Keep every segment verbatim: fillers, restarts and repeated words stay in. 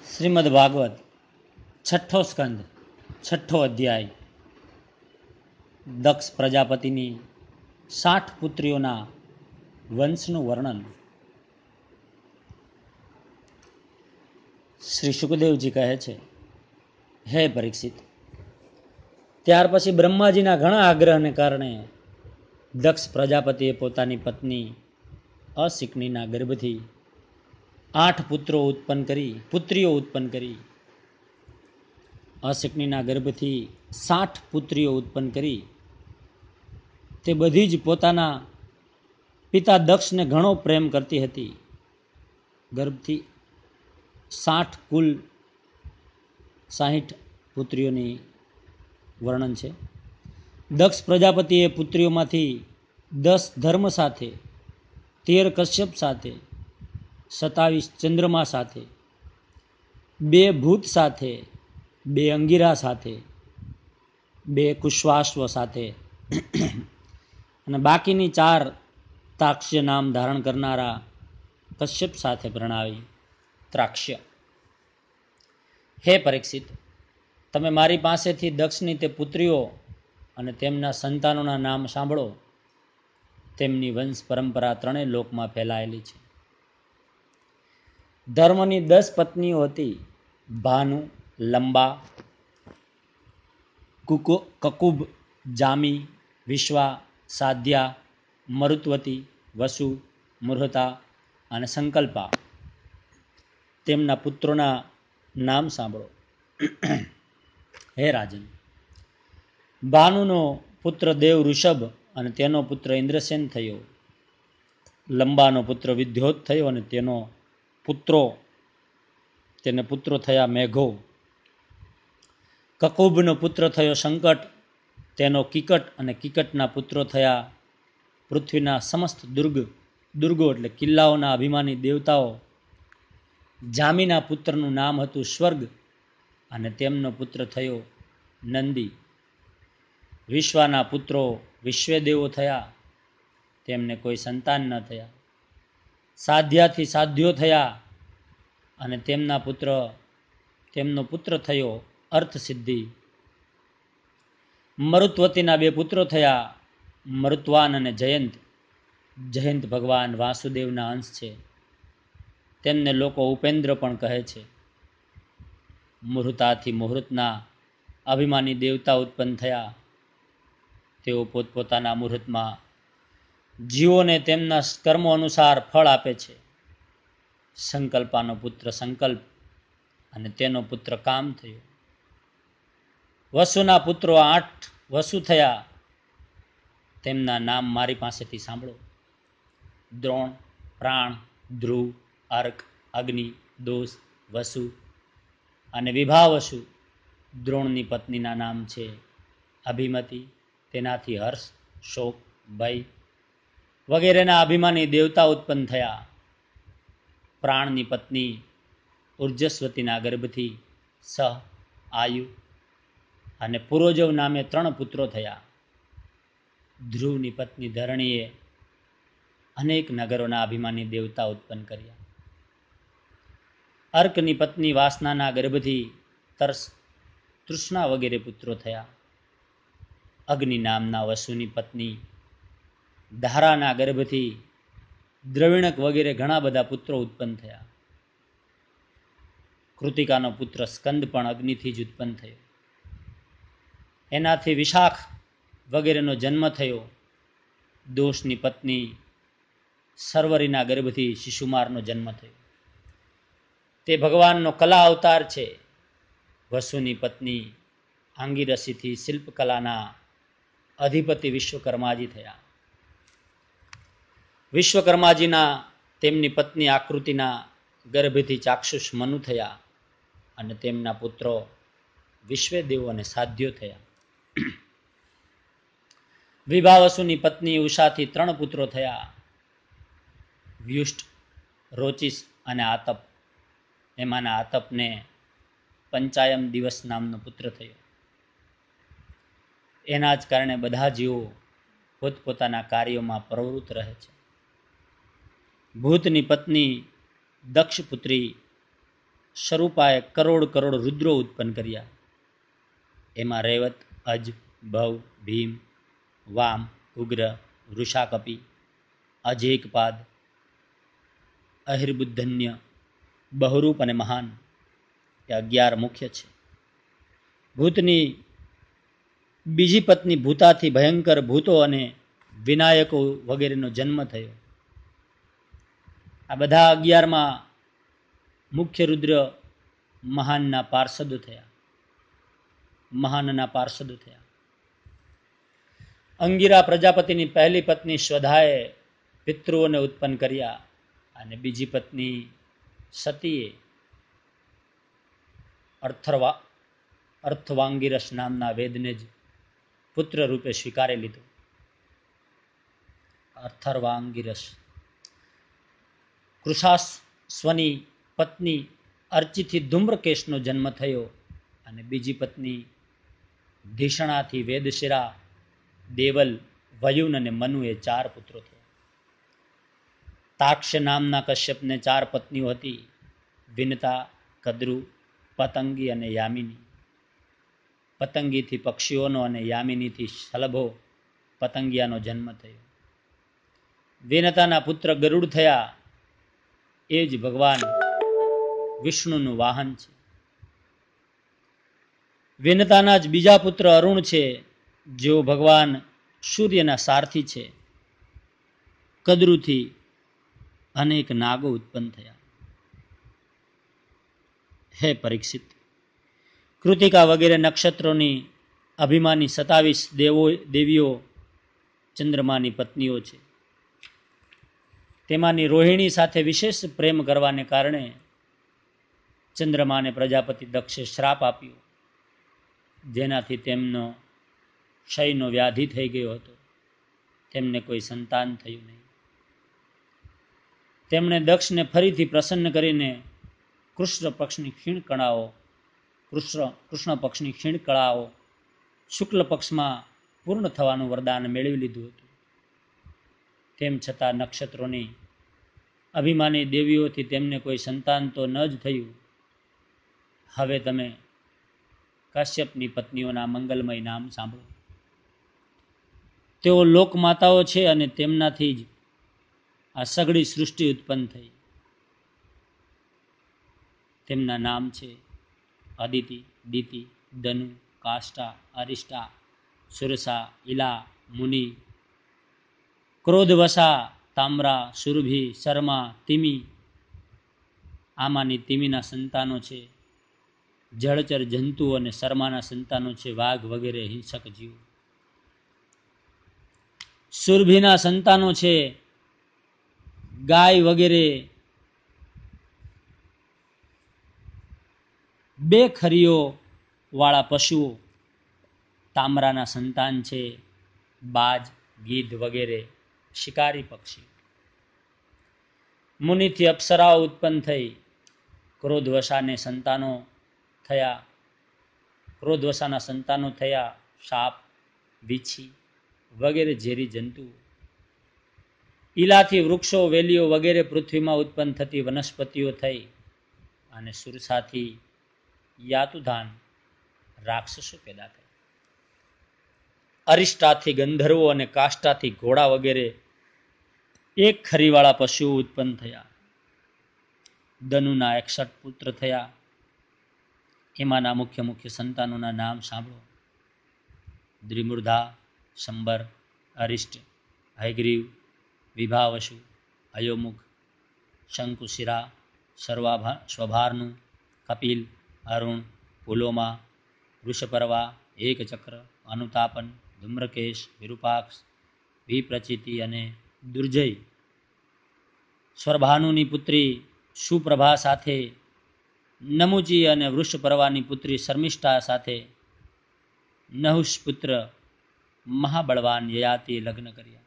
શ્રીમદ ભાગવત છઠ્ઠો સ્કંદ છઠ્ઠો અધ્યાય દક્ષ પ્રજાપતિની સાઠ પુત્રીઓના વંશનું વર્ણન. શ્રી સુખદેવજી કહે છે, હે પરીક્ષિત, ત્યાર પછી બ્રહ્માજીના ઘણા આગ્રહને કારણે દક્ષ પ્રજાપતિએ પોતાની પત્ની અશિકનીના ગર્ભથી આઠ પુત્રો ઉત્પન્ન કરી પુત્રીઓ ઉત્પન્ન કરી અશિકનીના ગર્ભથી સાઠ પુત્રીઓ ઉત્પન્ન કરી. તે બધી જ પોતાના પિતા દક્ષને ઘણો પ્રેમ કરતી હતી. ગર્ભથી સાઠ કુલ સાહીઠ પુત્રીઓની વર્ણન છે. દક્ષ પ્રજાપતિએ પુત્રીઓમાંથી દસ ધર્મ સાથે, તેર કશ્યપ સાથે, સત્તાવીસ ચંદ્રમા સાથે, બે ભૂત સાથે, બે અંગીરા સાથે, બે કુશ્વાશ્વ સાથે અને બાકીની ચાર ત્રાક્ષ્ય નામ ધારણ કરનારા કશ્યપ સાથે પ્રણાવી. ત્રાક્ષ્ય. હે પરીક્ષિત, તમે મારી પાસેથી દક્ષની તે પુત્રીઓ અને તેમના સંતાનોના નામ સાંભળો. તેમની વંશ પરંપરા ત્રણેય લોકમાં ફેલાયેલી છે. ધર્મની દસ પત્નીઓ હતી: ભાનુ, લંબા, કુકુ કકુબ, જામી, વિશ્વા, સાધ્યા, મરુત્વતી, વસુ, મુહૂર્તા અને સંકલ્પા. તેમના પુત્રોના નામ સાંભળો. હે રાજન, ભાનુનો પુત્ર દેવ ઋષભ અને તેનો પુત્ર ઇન્દ્રસેન થયો. લંબાનો પુત્ર વિદ્યોત થયો અને તેનો પુત્રો તેને પુત્રો થયા મેઘો. કકુબનો પુત્ર થયો સંકટ, તેનો કિકટ અને કિકટના પુત્રો થયા પૃથ્વીના સમસ્ત દુર્ગ દુર્ગો એટલે કિલ્લાઓના અભિમાની દેવતાઓ. જામીના પુત્રનું નામ હતું સ્વર્ગ અને તેમનો પુત્ર થયો નંદી. વિશ્વાના પુત્રો વિશ્વેદેવો થયા, તેમને કોઈ સંતાન ન થયા. સાધ્યાથી સાધ્યો થયા અને તેમના પુત્ર તેમનો પુત્ર થયો અર્થ સિદ્ધિ. મરુત્વતીના બે પુત્રો થયા, મરુત્વાન અને જયંત. જયંત ભગવાન વાસુદેવના અંશ છે. તેમને લોકો ઉપેન્દ્ર પણ કહે છે. મુહૂર્તાથી મુહૂર્તના અભિમાની દેવતા ઉત્પન્ન થયા. તેઓ પોતપોતાના મુહૂર્તમાં જીવોને તેમના કર્મો અનુસાર ફળ આપે છે. સંકલ્પાનો પુત્ર સંકલ્પ અને તેનો પુત્ર કામ થયો. વસુના પુત્રો આઠ વસુ થયા. તેમના નામ મારી પાસેથી સાંભળો: દ્રોણ, પ્રાણ, ધ્રુવ, અર્ક, અગ્નિ, દોષ, વસુ અને વિભાવસુ. દ્રોણની પત્નીના નામ છે અભિમતી. તેનાથી હર્ષ, શોક, ભય વગેરેના અભિમાની દેવતા ઉત્પન્ન થયા. પ્રાણની પત્ની ઉર્જસ્વતીના ગર્ભથી સહ, આયુ અને પુરોજવ નામે ત્રણ પુત્રો થયા. ધ્રુવની પત્ની ધરણીએ અનેક નગરોના અભિમાની દેવતા ઉત્પન્ન કર્યા. અર્કની પત્ની વાસનાના ગર્ભથી તર્સ, તૃષ્ણા વગેરે પુત્રો થયા. અગ્નિ નામના વસુની પત્ની ધારાના ગર્ભથી દ્રવિણક વગેરે ઘણા બધા પુત્રો ઉત્પન્ન થયા. કૃતિકાનો પુત્ર સ્કંદ પણ અગ્નિથી જ ઉત્પન્ન થયો. એનાથી વિશાખ વગેરેનો જન્મ થયો. દોષની પત્ની સર્વરીના ગર્ભથી શિશુમારનો જન્મ થયો. તે ભગવાનનો કલા અવતાર છે. વસુની પત્ની આંગીરસીથી શિલ્પકલાના અધિપતિ વિશ્વકર્માજી થયા. વિશ્વકર્માજીના તેમની પત્ની આકૃતિના ગર્ભથી ચાક્ષુષ મનુ થયા અને તેમના પુત્રો વિશ્વેદેવો અને સાધ્યો થયા. વિભાવસુની પત્ની ઉષાથી ત્રણ પુત્રો થયા: વ્યુષ્ટ, રોચિસ અને આતપ. એમાંના આતપને પંચાયમ દિવસ નામનો પુત્ર થયો. એના જ કારણે બધા જીવો પોતપોતાના કાર્યોમાં પ્રવૃત્ત રહે છે. ભૂતની પત્ની દક્ષપુત્રી સ્વરૂપાએ કરોડ કરોડ રુદ્રો ઉત્પન્ન કર્યા. એમાં રેવત, અજ, ભવ, ભીમ, વામ, ઉગ્ર, વૃષાકપી, અજેકપાદ, અહિર્બુદ્ધન્ય, બહુરૂપ અને મહાન એ અગિયાર મુખ્ય છે. ભૂતની બીજી પત્ની ભૂતાથી ભયંકર ભૂતો અને વિનાયકો વગેરેનો જન્મ થયો. આ બધા અગિયારમાં મુખ્ય રુદ્ર મહાનના પાર્ષદો થયા. મહાનના પાર્ષદો થયા. અંગિરા પ્રજાપતિની પહેલી પત્ની સ્વધાએ પિતૃઓને ઉત્પન્ન કર્યા અને બીજી પત્ની સતીએ અર્થવા અર્થવાંગિરસ નામના વેદને જ પુત્ર રૂપે સ્વીકારી લીધો. અર્થર્વાંગિરસ. કૃષાસ્વની પત્ની અર્ચિથી ધૂમ્રકેશનો જન્મ થયો અને બીજી પત્ની ધીષણાથી વેદશિરા, દેવલ, વયુન અને મનુ એ ચાર પુત્રો થયા. તાક્ષ નામના કશ્યપને ચાર પત્નીઓ હતી: વિનતા, કદ્રુ, પતંગી અને યામિની. પતંગીથી પક્ષીઓનો અને યામિનીથી શલભો પતંગિયાનો જન્મ થયો. વિનતાના પુત્ર ગરુડ થયા. એ જ ભગવાન વિષ્ણુનું વાહન છે. વિનતાના જ બીજા પુત્ર અરુણ છે, જેઓ ભગવાન સૂર્યના સારથી છે. કદ્રુથી અનેક નાગો ઉત્પન્ન થયા. હે પરીક્ષિત, કૃતિકા વગેરે નક્ષત્રોની અભિમાની સતાવીસ દેવો દેવીઓ ચંદ્રમાની પત્નીઓ છે. તેમાંની રોહિણી સાથે વિશેષ પ્રેમ કરવાને કારણે ચંદ્રમાને પ્રજાપતિ દક્ષે શ્રાપ આપ્યો, જેનાથી તેમનો ક્ષયનો વ્યાધિ થઈ ગયો હતો. તેમને કોઈ સંતાન થયું નહીં. તેમણે દક્ષને ફરીથી પ્રસન્ન કરીને કૃષ્ણ પક્ષની ક્ષીણ કળાઓ કૃષ્ણ કૃષ્ણ પક્ષની ક્ષીણ કળાઓ શુક્લ પક્ષમાં પૂર્ણ થવાનું વરદાન મેળવી લીધું હતું. તેમ છતાં નક્ષત્રોની અભિમાની દેવીઓથી તેમને કોઈ સંતાન તો ન જ થયું. હવે તમે કાશ્યપની પત્નીઓના મંગલમય નામ સાંભળો. તેઓ લોકમાતાઓ છે અને તેમનાથી જ આ સઘળી સૃષ્ટિ ઉત્પન્ન થઈ. તેમના નામ છે અદિતિ, દિતિ, દનુ, કાષ્ટા, અરિષ્ટા, સુરસા, ઇલા, મુનિ, ક્રોધવસા, તામ્રા, સુરભી, શર્મા, તિમિ. આમાંની તિમિના સંતાનો છે જળચર જંતુઓ અને શર્માના સંતાનો છે વાઘ વગેરે હિંસક જીવો. સુરભીના સંતાનો છે ગાય વગેરે બે ખરીઓ વાળા પશુઓ. તામ્રાના સંતાન છે બાજ, ગીધ વગેરે શિકારી પક્ષી. મુનિથી અપ્સરાઓ ઉત્પન્ન થઈ. ક્રોધવશાને સંતાનો થયા ક્રોધવશાના સંતાનો થયા સાપ, વીછી વગેરે ઝેરી જંતુઓ. ઈલાથી વૃક્ષો, વેલીઓ વગેરે પૃથ્વીમાં ઉત્પન્ન થતી વનસ્પતિઓ થઈ અને સુરસાથી યાતુધાન રાક્ષસો પેદા થયા. અરિષ્ટાથી ગંધર્વો અને કાષ્ટાથી ઘોડા વગેરે એક ખરીવાળા પશુઓ ઉત્પન્ન થયા. દનુના એકસઠ પુત્ર થયા. એમાંના મુખ્ય મુખ્ય સંતાનોના નામ સાંભળો: દ્રિમૃધા, શંબર, અરિષ્ટ, હયગ્રીવ, વિભાવશુ, અયોમુખ, શંકુશિરા, સર્વાભા સ્વભાર્નુ, કપિલ, અરુણ, પુલોમા, વૃષપર્વા, એકચક્ર, અનુતાપન, ધૂમ્રકેશ, વિરૂપાક્ષ, વિપ્રચિતિ અને દુર્જય. સ્વરભાનુની પુત્રી સુપ્રભા સાથે નમુચી અને વૃષપર્વાની પુત્રી શર્મિષ્ઠા સાથે નહુષ પુત્ર મહાબળવાન યયાતિએ લગ્ન કર્યા.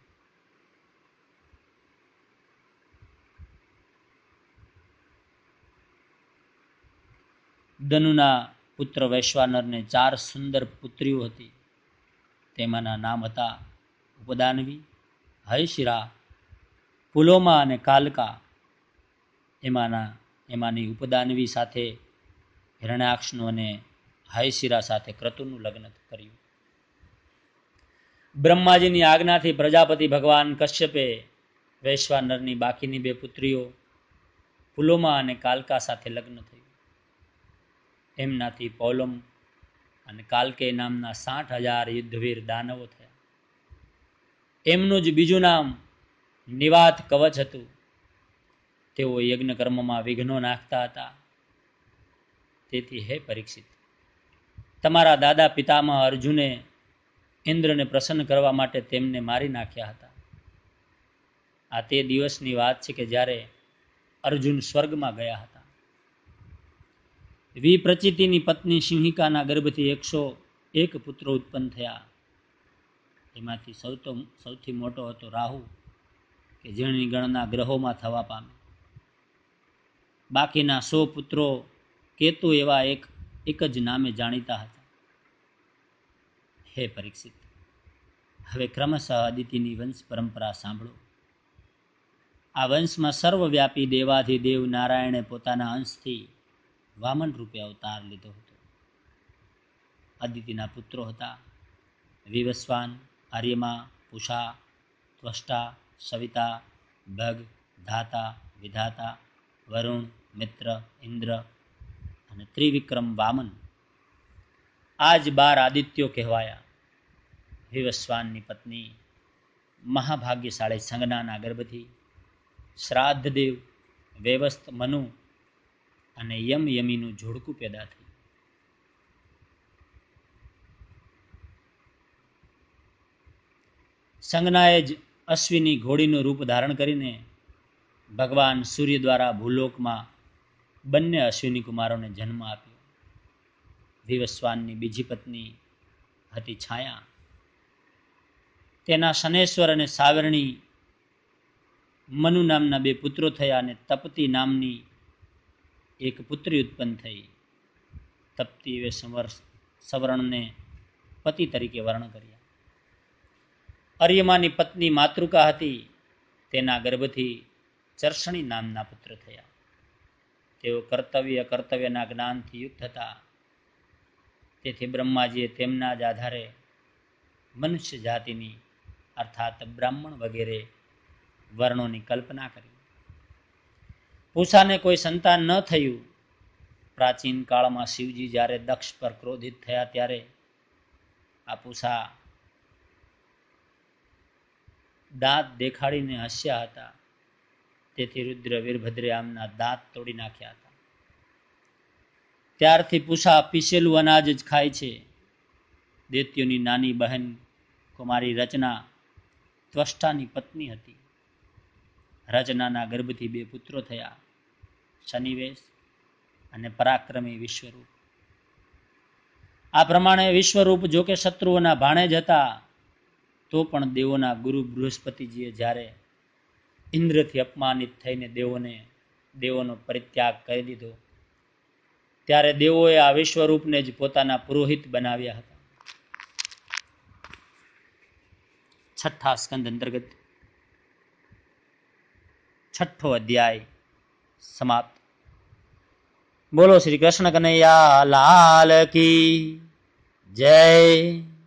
દનુના પુત્ર વૈશ્વાનરને ચાર સુંદર પુત્રીઓ હતી. તેમાંના નામ હતા ઉપદાનવી, હયશિરા, પુલોમા અને કાલકા. એમાંના એમાંની ઉપદાનવી સાથે હિરણ્યાક્ષનું અને હાયશિરા સાથે ક્રતુનું લગ્ન કર્યું. બ્રહ્માજીની આજ્ઞાથી પ્રજાપતિ ભગવાન કશ્યપે વૈશ્વાનરની બાકીની બે પુત્રીઓ પુલોમા અને કાલકા સાથે લગ્ન થયું. એમનાથી પૌલમ અને કાલકે નામના સાઠ હજાર યુદ્ધવીર દાનવો થયા. એમનું જ બીજું નામ નિવાત કવચ હતું. તેઓ યજ્ઞ કર્મમાં વિઘ્નો નાખતા હતા. તેથી હે પરીક્ષિત, તમારા દાદા પિતામહ અર્જુને ઇન્દ્રને પ્રસન્ન કરવા માટે તેમને મારી નાખ્યા હતા. આ તે દિવસની વાત છે કે જ્યારે અર્જુન સ્વર્ગમાં ગયા હતા. વિપ્રચિતિની પત્ની સિંહિકાના ગર્ભથી એકસો એક પુત્રો ઉત્પન્ન થયા. એમાંથી સૌથી મોટો હતો રાહુ, કે જેની ગણના ગ્રહોમાં થવા પામી. બાકીના સો પુત્રો કેતુ એવા એક એક જ નામે જાણીતા હતા. હે પરીક્ષિત, હવે ક્રમશઃ અદિતિની વંશ પરંપરા સાંભળો. આ વંશમાં સર્વવ્યાપી દેવાધિદેવ નારાયણે પોતાના અંશથી વામન રૂપે અવતાર લીધો હતો. અદિતિના પુત્રો હતા વિવસ્વાન, આર્યમા, પુષા, ત્વષ્ટા, સવિતા, ભગ, ધાતા, વિધાતા, વરુણ, મિત્ર, ઇન્દ્ર અને ત્રિવિક્રમ વામન. આ જ બાર આદિત્યો કહેવાયા. વિવસ્વાનની પત્ની મહાભાગ્યશાળી સંજ્ઞાના ગર્ભથી શ્રાદ્ધદેવ, વેવસ્ત મનુ અને યમ યમીનું જોડકું પેદા થયું. સંજ્ઞાએ જ અશ્વિની ઘોડીનું રૂપ ધારણ કરીને ભગવાન સૂર્ય દ્વારા ભૂલોકમાં બંને અશ્વિની કુમારોને જન્મ આપ્યો. વિવસ્વાનની બીજી પત્ની હતી છાયા. તેના શનેશ્વર અને સાવરણી મનુ નામના બે પુત્રો થયા અને તપતી નામની એક પુત્રી ઉત્પન્ન થઈ. તપતી એ સવર્ણને પતિ તરીકે વર્ણ કર્યા. અર્યમાની પત્ની માતૃકા હતી. તેના ગર્ભથી ચર્ષણી નામના પુત્ર થયા. તેઓ કર્તવ્ય કર્તવ્યના જ્ઞાનથી યુક્ત હતા. તેથી બ્રહ્માજીએ તેમના જ આધારે મનુષ્ય જાતિની અર્થાત બ્રાહ્મણ વગેરે વર્ણોની કલ્પના કરી. પૂષાને કોઈ સંતાન ન થયું. પ્રાચીન કાળમાં શિવજી જ્યારે દક્ષ પર ક્રોધિત થયા ત્યારે આ પૂષા દાંત દેખાડીને હસ્યા હતા. તેથી રુદ્ર વીરભદ્રે આમના દાંત તોડી નાખ્યા હતા. ત્યારથી પૂષા પીસેલું અનાજ જ ખાય છે. દૈત્યોની નાની બહેન કુમારી રચના ત્વષ્ટાની પત્ની હતી. રચનાના ગર્ભથી બે પુત્રો થયા, શનિવેશ અને પરાક્રમી વિશ્વરૂપ. આ પ્રમાણે વિશ્વરૂપ જોકે શત્રુઓના ભાણેજ હતા, તો પણ દેવોના ગુરુ બૃહસ્પતિજીએ જ્યારે ઇન્દ્રથી અપમાનિત થઈને દેવોને દેવોનો પરિત્યાગ કરી દીધો, ત્યારે દેવોએ આ વિશ્વરૂપને જ પોતાના પુરોહિત બનાવ્યા હતા. છઠ્ઠા સ્કંદ અંતર્ગત છઠ્ઠો અધ્યાય સમાપ્ત. બોલો શ્રી કૃષ્ણ કનૈયા લાલ કી જય.